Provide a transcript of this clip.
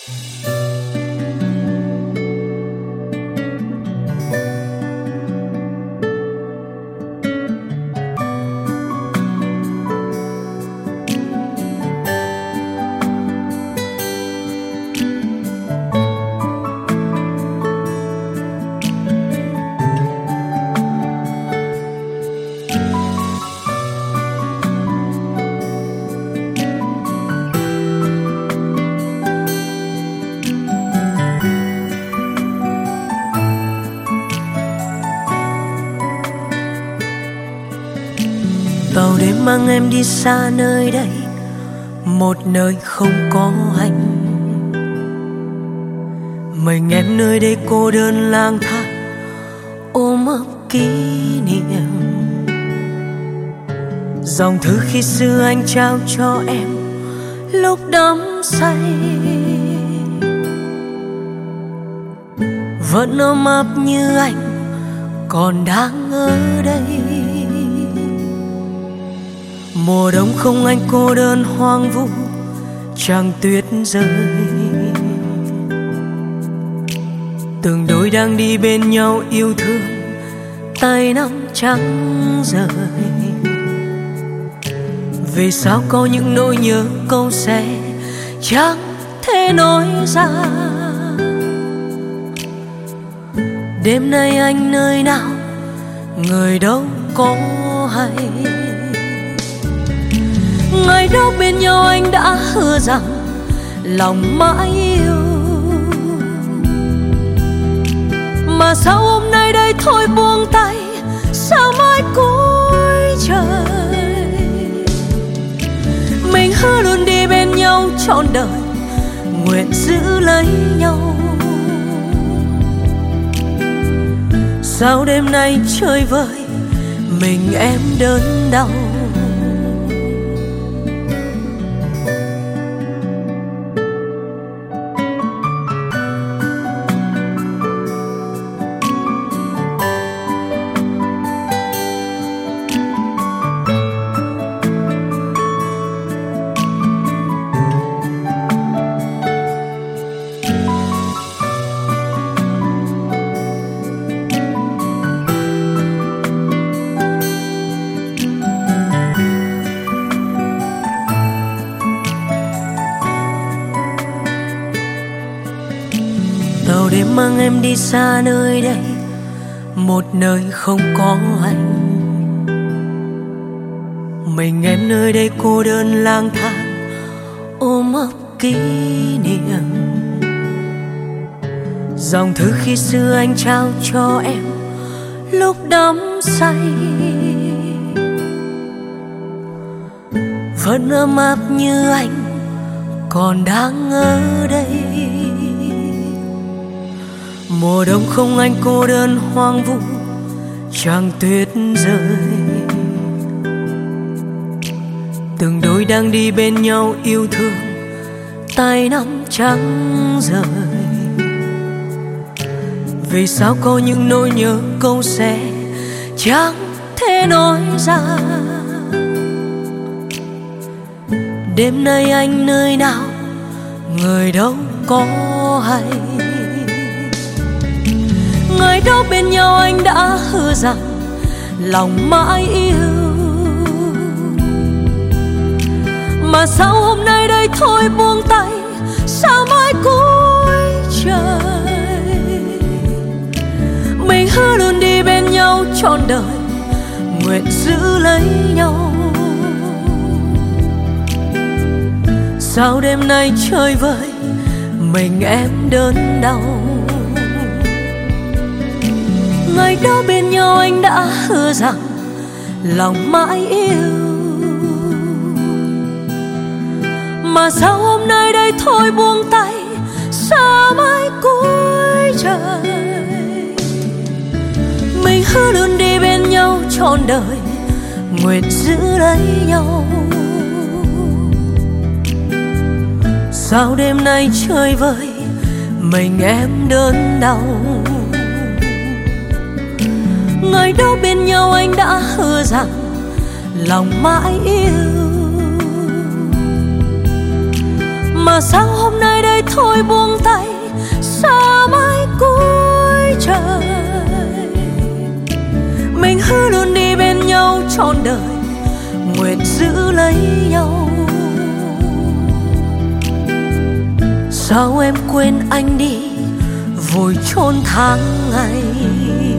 Tàu đêm mang em đi xa nơi đây, một nơi không có anh. Mình em nơi đây cô đơn lang thang, ôm ấp kỷ niệm. Dòng thư khi xưa anh trao cho em lúc đắm say, vẫn ôm ấp như anh còn đang ở đây. Mùa đông không anh cô đơn hoang vu, trăng tuyết rơi. Từng đôi đang đi bên nhau yêu thương, tay nắm trắng rời. Vì sao có những nỗi nhớ câu sẽ chẳng thể nói ra. Đêm nay anh nơi nào, người đâu có hay. Ngày đó bên nhau anh đã hứa rằng lòng mãi yêu, mà sao hôm nay đây thôi buông tay, sao mãi cuối trời. Mình hứa luôn đi bên nhau trọn đời, nguyện giữ lấy nhau. Sao đêm nay chơi vơi, mình em đớn đau. Tàu đêm mang em đi xa nơi đây, một nơi không có anh. Mình em nơi đây cô đơn lang thang, ôm ấp kỷ niệm. Dòng thư khi xưa anh trao cho em lúc đắm say, vẫn ấm áp như anh còn đang ở đây. Mùa đông không anh cô đơn hoang vu, trăng tuyết rơi. Từng đôi đang đi bên nhau yêu thương, tay nắm trắng rời. Vì sao có những nỗi nhớ câu sẽ chẳng thể nói ra. Đêm nay anh nơi nào, người đâu có hay. Ngày đó bên nhau anh đã hứa rằng lòng mãi yêu, mà sao hôm nay đây thôi buông tay, sao mãi cuối trời. Mình hứa luôn đi bên nhau trọn đời, nguyện giữ lấy nhau. Sao đêm nay chơi vơi, mình em đớn đau. Ngày đó bên nhau anh đã hứa rằng lòng mãi yêu, mà sao hôm nay đây thôi buông tay, sao mãi cuối trời. Mình hứa luôn đi bên nhau trọn đời, nguyện giữ lấy nhau. Sao đêm nay chơi vơi, mình em đớn đau. Ngày đó bên nhau anh đã hứa rằng lòng mãi yêu, mà sao hôm nay đây thôi buông tay, xa mãi cuối trời. Mình hứa luôn đi bên nhau trọn đời, nguyện giữ lấy nhau. Sao em quên anh đi, vội chôn tháng ngày.